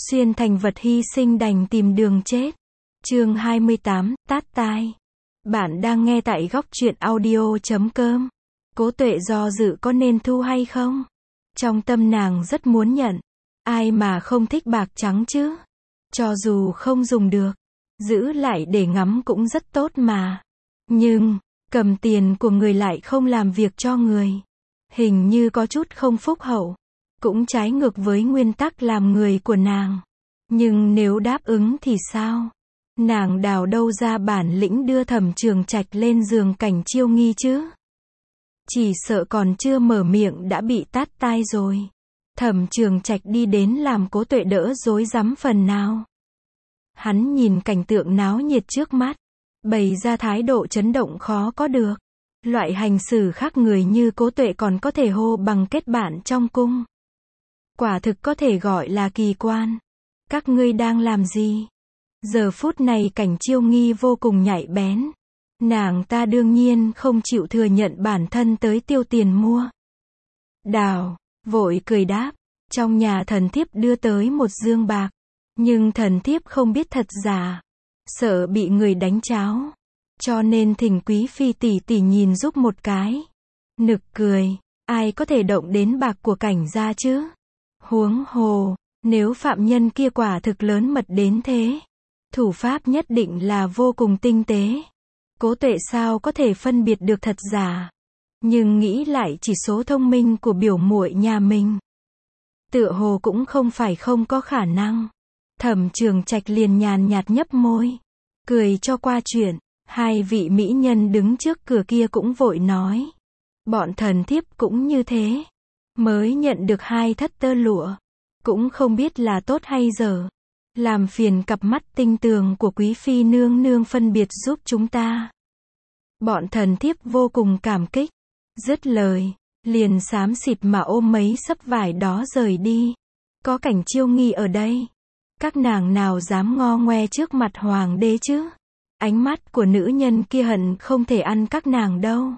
xuyên thành vật hy sinh đành tìm đường chết. Chương 28, tát tai. Bạn đang nghe tại góc truyện audio.com. Cố Tuệ do dự có nên thu hay không? Trong tâm nàng rất muốn nhận. Ai mà không thích bạc trắng chứ? Cho dù không dùng được, giữ lại để ngắm cũng rất tốt mà. Nhưng, cầm tiền của người lại không làm việc cho người. Hình như có chút không phúc hậu. Cũng trái ngược với nguyên tắc làm người của nàng. Nhưng nếu đáp ứng thì sao? Nàng đào đâu ra bản lĩnh đưa Thẩm Trường Trạch lên giường Cảnh Chiêu Nghi chứ? Chỉ sợ còn chưa mở miệng đã bị tát tai rồi. Thẩm Trường Trạch đi đến làm Cố Tuệ đỡ rối rắm phần nào. Hắn nhìn cảnh tượng náo nhiệt trước mắt, bày ra thái độ chấn động khó có được. Loại hành xử khác người như Cố Tuệ còn có thể hô bằng kết bạn trong cung. Quả thực có thể gọi là kỳ quan. Các ngươi đang làm gì? Giờ phút này Cảnh Chiêu Nghi vô cùng nhạy bén. Nàng ta đương nhiên không chịu thừa nhận bản thân tới tiêu tiền mua. Đào, vội cười đáp, trong nhà thần thiếp đưa tới một dương bạc. Nhưng thần thiếp không biết thật giả. Sợ bị người đánh cháo. Cho nên thỉnh quý phi tỷ tỷ nhìn giúp một cái. Nực cười, ai có thể động đến bạc của Cảnh gia chứ? Huống hồ, nếu phạm nhân kia quả thực lớn mật đến thế, thủ pháp nhất định là vô cùng tinh tế. Cố Tuệ sao có thể phân biệt được thật giả? Nhưng nghĩ lại chỉ số thông minh của biểu muội nhà mình, tựa hồ cũng không phải không có khả năng. Thẩm Trường Trạch liền nhàn nhạt nhấp môi, cười cho qua chuyện. Hai vị mỹ nhân đứng trước cửa kia cũng vội nói, bọn thần thiếp cũng như thế, mới nhận được 2 thất tơ lụa, cũng không biết là tốt hay dở. Làm phiền cặp mắt tinh tường của quý phi nương nương phân biệt giúp chúng ta. Bọn thần thiếp vô cùng cảm kích. Dứt lời, liền xám xịt mà ôm mấy xấp vải đó rời đi. Có Cảnh Chiêu Nghi ở đây, các nàng nào dám ngo ngoe trước mặt hoàng đế chứ? Ánh mắt của nữ nhân kia hận không thể ăn các nàng đâu.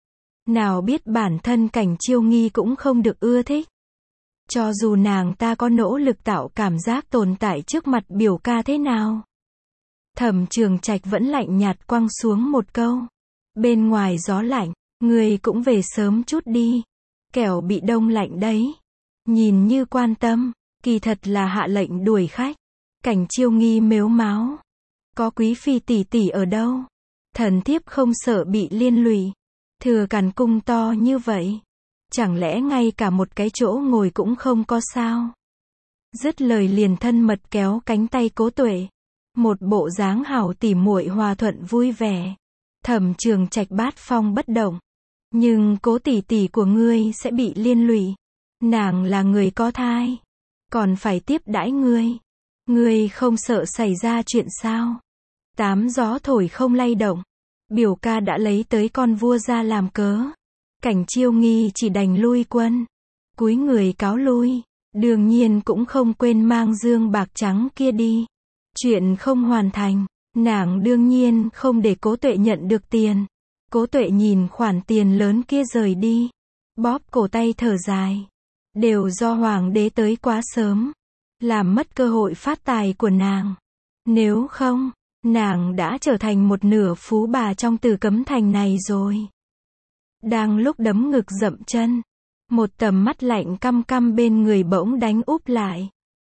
Nào biết bản thân Cảnh Chiêu Nghi cũng không được ưa thích. Cho dù nàng ta có nỗ lực tạo cảm giác tồn tại trước mặt biểu ca thế nào. Thẩm Trường Trạch vẫn lạnh nhạt quăng xuống một câu. Bên ngoài gió lạnh, người cũng về sớm chút đi. Kẻo bị đông lạnh đấy. Nhìn như quan tâm, kỳ thật là hạ lệnh đuổi khách. Cảnh Chiêu Nghi mếu máo. Có quý phi tỷ tỷ ở đâu? Thần thiếp không sợ bị liên lụy. Thừa càn cung to như vậy, chẳng lẽ ngay cả một cái chỗ ngồi cũng không có sao? Dứt lời liền thân mật kéo cánh tay Cố Tuệ. Một bộ dáng hảo tỉ muội hòa thuận vui vẻ. Thẩm Trường Trạch bát phong bất động. Nhưng Cố tỷ tỷ của ngươi sẽ bị liên lụy. Nàng là người có thai, còn phải tiếp đãi ngươi. Ngươi không sợ xảy ra chuyện sao? Tám gió thổi không lay động. Biểu ca đã lấy tới con vua ra làm cớ. Cảnh Chiêu Nghi chỉ đành lui quân, cúi người cáo lui. Đương nhiên cũng không quên mang dương bạc trắng kia đi. Chuyện không hoàn thành, nàng đương nhiên không để Cố Tuệ nhận được tiền. Cố Tuệ nhìn khoản tiền lớn kia rời đi, bóp cổ tay thở dài. Đều do hoàng đế tới quá sớm, làm mất cơ hội phát tài của nàng. Nếu không, nàng đã trở thành một nửa phú bà trong Tử Cấm Thành này rồi. Đang lúc đấm ngực dậm chân, một tầm mắt lạnh căm căm bên người bỗng đánh úp lại.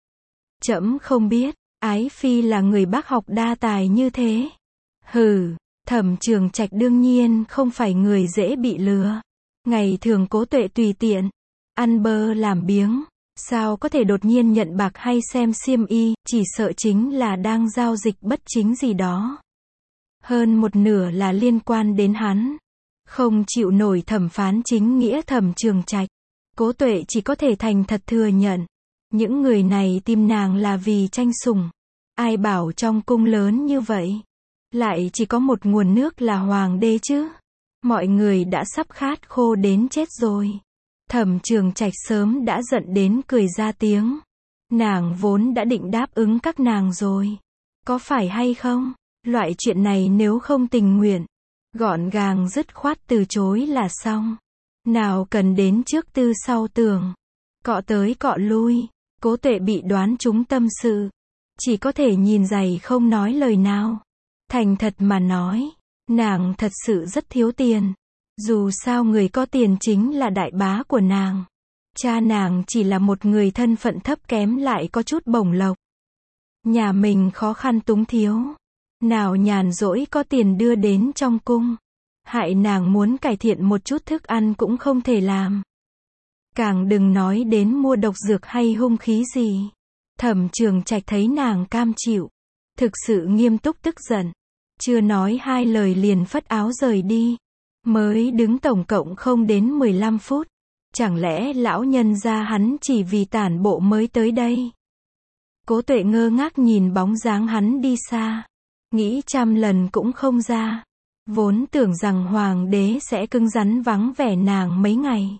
Trẫm không biết, ái phi là người bác học đa tài như thế. Hừ, Thẩm Trường Trạch đương nhiên không phải người dễ bị lừa. Ngày thường Cố Tuệ tùy tiện, ăn bơ làm biếng, sao có thể đột nhiên nhận bạc hay xem xiêm y, chỉ sợ chính là đang giao dịch bất chính gì đó. Hơn một nửa là liên quan đến hắn. Không chịu nổi thẩm phán chính nghĩa Thẩm Trường Trạch, Cố Tuệ chỉ có thể thành thật thừa nhận. Những người này tìm nàng là vì tranh sủng. Ai bảo trong cung lớn như vậy, lại chỉ có một nguồn nước là hoàng đế chứ? Mọi người đã sắp khát khô đến chết rồi. Thẩm Trường Trạch sớm đã giận đến cười ra tiếng. Nàng vốn đã định đáp ứng các nàng rồi. Có phải hay không? Loại chuyện này nếu không tình nguyện, gọn gàng dứt khoát từ chối là xong. Nào cần đến trước tư sau tường, cọ tới cọ lui. Cố Tuệ bị đoán trúng tâm sự. Chỉ có thể nhìn dày không nói lời nào. Thành thật mà nói, nàng thật sự rất thiếu tiền. Dù sao người có tiền chính là đại bá của nàng. Cha nàng chỉ là một người thân phận thấp kém lại có chút bổng lộc. Nhà mình khó khăn túng thiếu. Nào nhàn rỗi có tiền đưa đến trong cung. Hại nàng muốn cải thiện một chút thức ăn cũng không thể làm. Càng đừng nói đến mua độc dược hay hung khí gì. Thẩm Trường Trạch thấy nàng cam chịu. Thực sự nghiêm túc tức giận. Chưa nói hai lời liền phất áo rời đi. Mới đứng tổng cộng không đến 15 phút. Chẳng lẽ lão nhân gia hắn chỉ vì tản bộ mới tới đây? Cố Tuệ ngơ ngác nhìn bóng dáng hắn đi xa. Nghĩ trăm lần cũng không ra. Vốn tưởng rằng hoàng đế sẽ cứng rắn vắng vẻ nàng mấy ngày.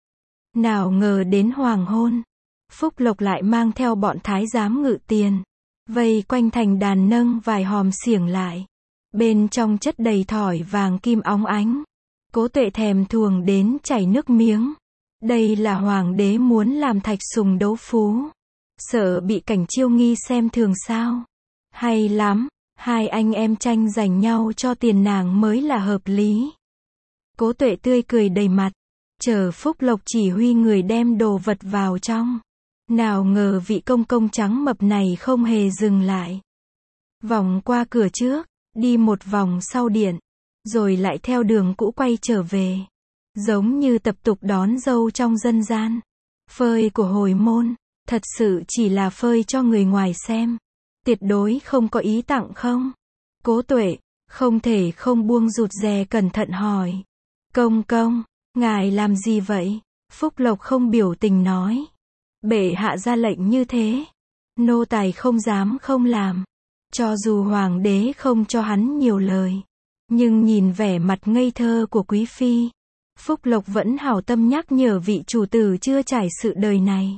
Nào ngờ đến hoàng hôn. Phúc Lộc lại mang theo bọn thái giám ngự tiền. Vây quanh thành đàn nâng vài hòm xiềng lại. Bên trong chất đầy thỏi vàng kim óng ánh. Cố Tuệ thèm thuồng đến chảy nước miếng. Đây là hoàng đế muốn làm Thạch Sùng đấu phú. Sợ bị Cảnh Chiêu Nghi xem thường sao? Hay lắm, hai anh em tranh giành nhau cho tiền nàng mới là hợp lý. Cố Tuệ tươi cười đầy mặt. Chờ Phúc Lộc chỉ huy người đem đồ vật vào trong. Nào ngờ vị công công trắng mập này không hề dừng lại. Vòng qua cửa trước, đi một vòng sau điện, rồi lại theo đường cũ quay trở về. Giống như tập tục đón dâu trong dân gian. Phơi của hồi môn, thật sự chỉ là phơi cho người ngoài xem. Tuyệt đối không có ý tặng không? Cố Tuệ, không thể không buông rụt rè cẩn thận hỏi. Công công, ngài làm gì vậy? Phúc Lộc không biểu tình nói. Bệ hạ ra lệnh như thế. Nô tài không dám không làm. Cho dù hoàng đế không cho hắn nhiều lời. Nhưng nhìn vẻ mặt ngây thơ của quý phi. Phúc Lộc vẫn hảo tâm nhắc nhở vị chủ tử chưa trải sự đời này.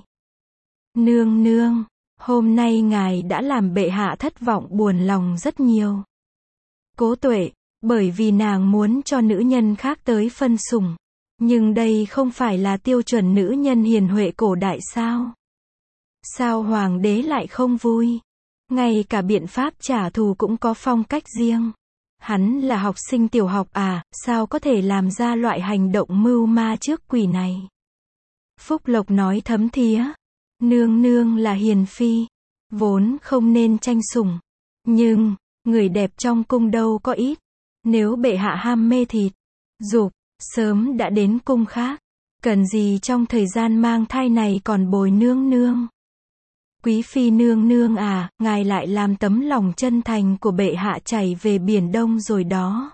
Nương nương, hôm nay ngài đã làm bệ hạ thất vọng buồn lòng rất nhiều. Cố Tuệ, bởi vì nàng muốn cho nữ nhân khác tới phân sủng. Nhưng đây không phải là tiêu chuẩn nữ nhân hiền huệ cổ đại sao? Sao hoàng đế lại không vui? Ngay cả biện pháp trả thù cũng có phong cách riêng. Hắn là học sinh tiểu học à, sao có thể làm ra loại hành động mưu ma trước quỷ này? Phúc Lộc nói thấm thía. Nương nương là hiền phi. Vốn không nên tranh sủng. Nhưng, người đẹp trong cung đâu có ít. Nếu bệ hạ ham mê thịt, dục, sớm đã đến cung khác. Cần gì trong thời gian mang thai này còn bồi nương nương? Quý phi nương nương à, ngài lại làm tấm lòng chân thành của bệ hạ chảy về biển Đông rồi đó.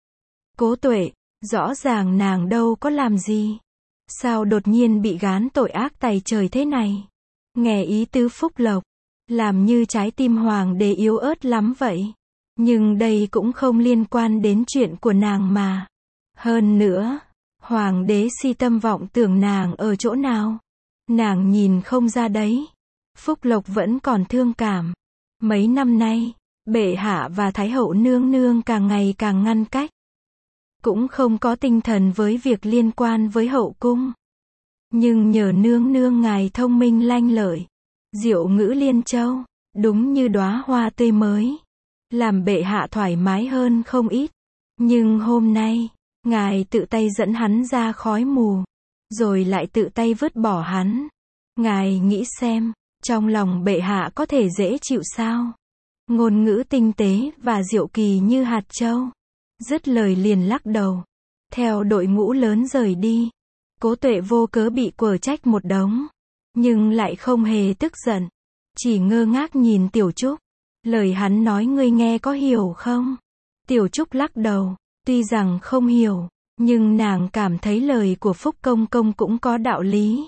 Cố Tuệ, rõ ràng nàng đâu có làm gì. Sao đột nhiên bị gán tội ác tày trời thế này? Nghe ý tứ Phúc Lộc, làm như trái tim hoàng đế yếu ớt lắm vậy. Nhưng đây cũng không liên quan đến chuyện của nàng mà. Hơn nữa, hoàng đế si tâm vọng tưởng nàng ở chỗ nào. Nàng nhìn không ra đấy. Phúc Lộc vẫn còn thương cảm. Mấy năm nay, bệ hạ và thái hậu nương nương càng ngày càng ngăn cách. Cũng không có tinh thần với việc liên quan với hậu cung. Nhưng nhờ nương nương ngài thông minh lanh lợi, diệu ngữ liên châu, đúng như đóa hoa tươi mới, làm bệ hạ thoải mái hơn không ít. Nhưng hôm nay, ngài tự tay dẫn hắn ra khói mù, rồi lại tự tay vứt bỏ hắn. Ngài nghĩ xem, trong lòng bệ hạ có thể dễ chịu sao? Ngôn ngữ tinh tế và diệu kỳ như hạt châu. Dứt lời liền lắc đầu. Theo đội ngũ lớn rời đi. Cố Tuệ vô cớ bị quở trách một đống. Nhưng lại không hề tức giận. Chỉ ngơ ngác nhìn Tiểu Trúc. Lời hắn nói ngươi nghe có hiểu không? Tiểu Trúc lắc đầu. Tuy rằng không hiểu, nhưng nàng cảm thấy lời của Phúc Công Công cũng có đạo lý.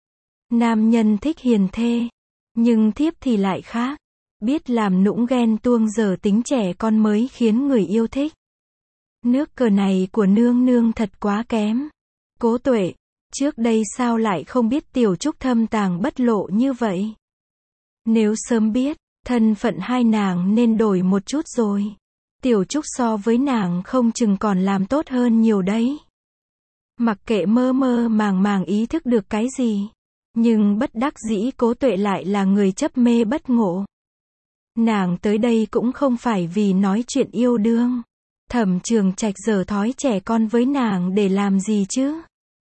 Nam nhân thích hiền thê. Nhưng thiếp thì lại khác. Biết làm nũng ghen tuông dở tính trẻ con mới khiến người yêu thích. Nước cờ này của nương nương thật quá kém. Cố Tuệ, trước đây sao lại không biết Tiểu Trúc thâm tàng bất lộ như vậy? Nếu sớm biết, thân phận hai nàng nên đổi một chút rồi. Tiểu Trúc so với nàng không chừng còn làm tốt hơn nhiều đấy. Mặc kệ mơ mơ màng màng ý thức được cái gì. Nhưng bất đắc dĩ Cố Tuệ lại là người chấp mê bất ngộ. Nàng tới đây cũng không phải vì nói chuyện yêu đương. Thẩm Trường Trạch giở thói trẻ con với nàng để làm gì chứ?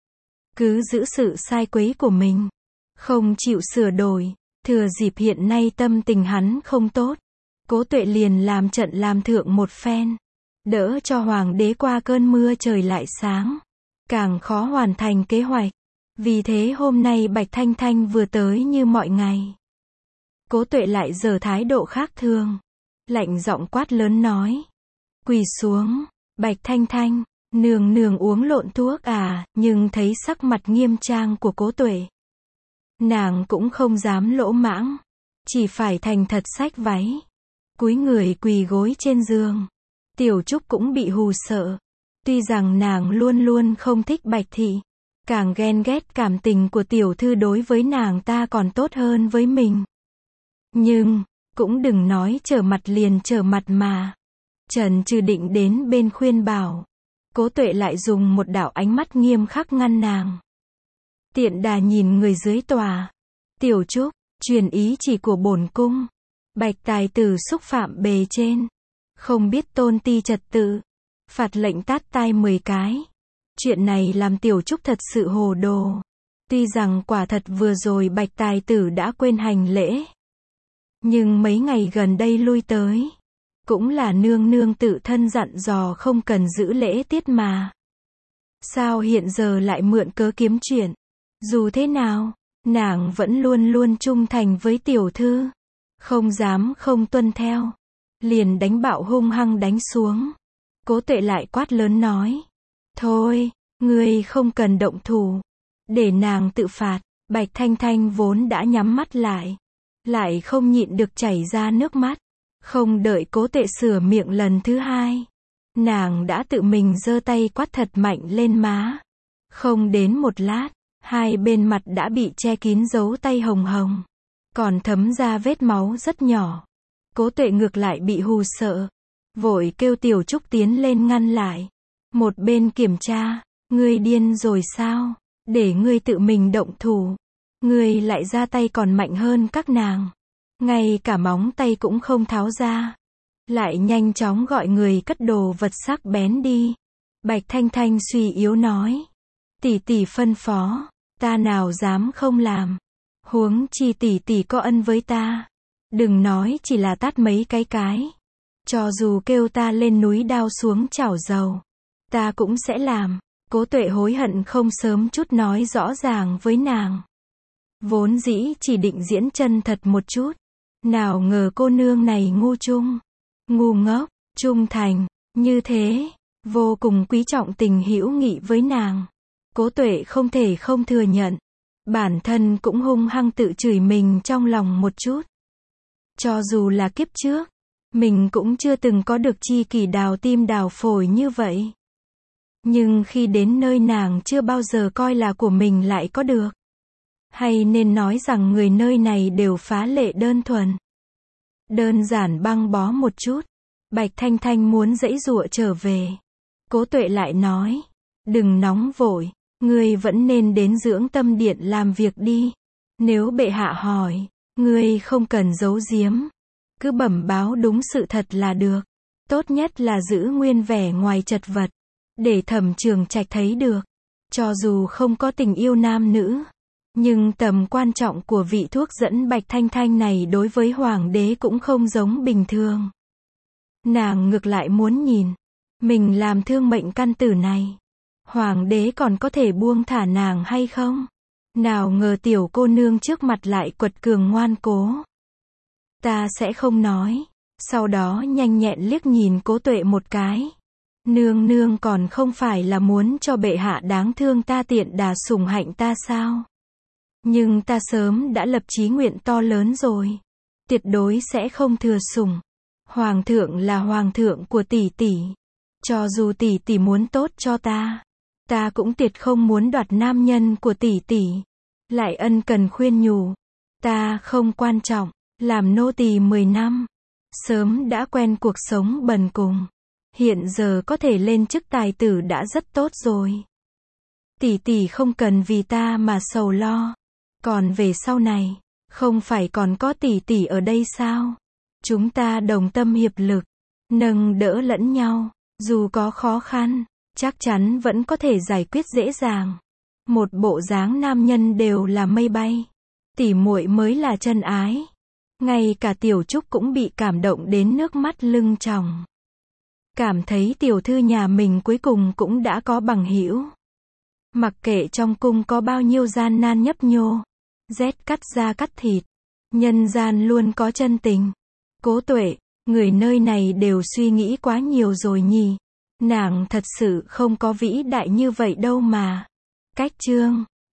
Cứ giữ sự sai quấy của mình, không chịu sửa đổi. Thừa dịp hiện nay tâm tình hắn không tốt, Cố Tuệ liền làm trận làm thượng một phen, đỡ cho hoàng đế qua cơn mưa trời lại sáng, càng khó hoàn thành kế hoạch. Vì thế hôm nay Bạch Thanh Thanh vừa tới như mọi ngày. Cố Tuệ lại giở thái độ khác thường, lạnh giọng quát lớn nói: "Quỳ xuống." Bạch Thanh Thanh, nương nương uống lộn thuốc à? Nhưng thấy sắc mặt nghiêm trang của Cố Tuệ, nàng cũng không dám lỗ mãng, chỉ phải thành thật xách váy, cúi người quỳ gối trên giường. Tiểu Trúc cũng bị hù sợ. Tuy rằng nàng luôn luôn không thích Bạch Thị, càng ghen ghét cảm tình của tiểu thư đối với nàng ta còn tốt hơn với mình. Nhưng, cũng đừng nói trở mặt liền trở mặt mà. Trần Trừ định đến bên khuyên bảo. Cố Tuệ lại dùng một đạo ánh mắt nghiêm khắc ngăn nàng. Tiện đà nhìn người dưới tòa. Tiểu Trúc, truyền ý chỉ của bổn cung. Bạch tài tử xúc phạm bề trên, không biết tôn ti trật tự, phạt lệnh tát tai 10 cái. Chuyện này làm Tiểu Trúc thật sự hồ đồ. Tuy rằng quả thật vừa rồi Bạch tài tử đã quên hành lễ, nhưng mấy ngày gần đây lui tới, cũng là nương nương tự thân dặn dò không cần giữ lễ tiết mà. Sao hiện giờ lại mượn cớ kiếm chuyện? Dù thế nào, nàng vẫn luôn luôn trung thành với tiểu thư, không dám không tuân theo, liền đánh bạo hung hăng đánh xuống. Cố Tuệ lại quát lớn nói: "Thôi, ngươi không cần động thủ, để nàng tự phạt." Bạch Thanh Thanh vốn đã nhắm mắt lại không nhịn được chảy ra nước mắt. Không đợi Cố Tuệ sửa miệng lần thứ hai, nàng đã tự mình giơ tay quát thật mạnh lên má. Không đến một lát, hai bên mặt đã bị che kín dấu tay hồng hồng, còn thấm ra vết máu rất nhỏ. Cố Tuệ ngược lại bị hù sợ, vội kêu Tiểu Trúc tiến lên ngăn lại. Một bên kiểm tra: "Ngươi điên rồi sao? Để ngươi tự mình động thủ, ngươi lại ra tay còn mạnh hơn các nàng, ngay cả móng tay cũng không tháo ra." Lại nhanh chóng gọi người cất đồ vật sắc bén đi. Bạch Thanh Thanh suy yếu nói: "Tỷ tỷ phân phó, ta nào dám không làm. Huống chi tỷ tỷ có ân với ta. Đừng nói chỉ là tát mấy cái. Cho dù kêu ta lên núi đao xuống chảo dầu, ta cũng sẽ làm." Cố Tuệ hối hận không sớm chút nói rõ ràng với nàng. Vốn dĩ chỉ định diễn chân thật một chút, nào ngờ cô nương này ngu ngốc, trung thành, như thế, vô cùng quý trọng tình hữu nghị với nàng. Cố Tuệ không thể không thừa nhận, bản thân cũng hung hăng tự chửi mình trong lòng một chút. Cho dù là kiếp trước, mình cũng chưa từng có được chi kỷ đào tim đào phổi như vậy. Nhưng khi đến nơi nàng chưa bao giờ coi là của mình lại có được. Hay nên nói rằng người nơi này đều phá lệ đơn thuần, đơn giản băng bó một chút. Bạch Thanh Thanh muốn giãy giụa trở về. Cố Tuệ lại nói: "Đừng nóng vội, ngươi vẫn nên đến dưỡng tâm điện làm việc đi. Nếu bệ hạ hỏi, ngươi không cần giấu giếm, cứ bẩm báo đúng sự thật là được. Tốt nhất là giữ nguyên vẻ ngoài chật vật, để Thẩm Trường Trạch thấy được. Cho dù không có tình yêu nam nữ, nhưng tầm quan trọng của vị thuốc dẫn Bạch Thanh Thanh này đối với hoàng đế cũng không giống bình thường." Nàng ngược lại muốn nhìn, mình làm thương mệnh căn tử này, hoàng đế còn có thể buông thả nàng hay không? Nào ngờ tiểu cô nương trước mặt lại quật cường ngoan cố. "Ta sẽ không nói." Sau đó nhanh nhẹn liếc nhìn Cố Tuệ một cái. "Nương nương còn không phải là muốn cho bệ hạ đáng thương ta tiện đà sủng hạnh ta sao? Nhưng ta sớm đã lập chí nguyện to lớn rồi, tuyệt đối sẽ không thừa sủng. Hoàng thượng là hoàng thượng của tỷ tỷ, cho dù tỷ tỷ muốn tốt cho ta cũng tuyệt không muốn đoạt nam nhân của tỷ tỷ, lại ân cần khuyên nhủ. Ta không quan trọng, làm nô tỳ 10 năm, sớm đã quen cuộc sống bần cùng, hiện giờ có thể lên chức tài tử đã rất tốt rồi. Tỷ tỷ không cần vì ta mà sầu lo. Còn về sau này, không phải còn có tỷ tỷ ở đây sao? Chúng ta đồng tâm hiệp lực, nâng đỡ lẫn nhau, dù có khó khăn, chắc chắn vẫn có thể giải quyết dễ dàng. Một bộ dáng nam nhân đều là mây bay, tỉ muội mới là chân ái. Ngay cả Tiểu Trúc cũng bị cảm động đến nước mắt lưng tròng. Cảm thấy tiểu thư nhà mình cuối cùng cũng đã có bằng hữu. Mặc kệ trong cung có bao nhiêu gian nan nhấp nhô, rét cắt da cắt thịt, nhân gian luôn có chân tình. Cố Tuệ, người nơi này đều suy nghĩ quá nhiều rồi nhỉ. Nàng thật sự không có vĩ đại như vậy đâu mà. Cách chương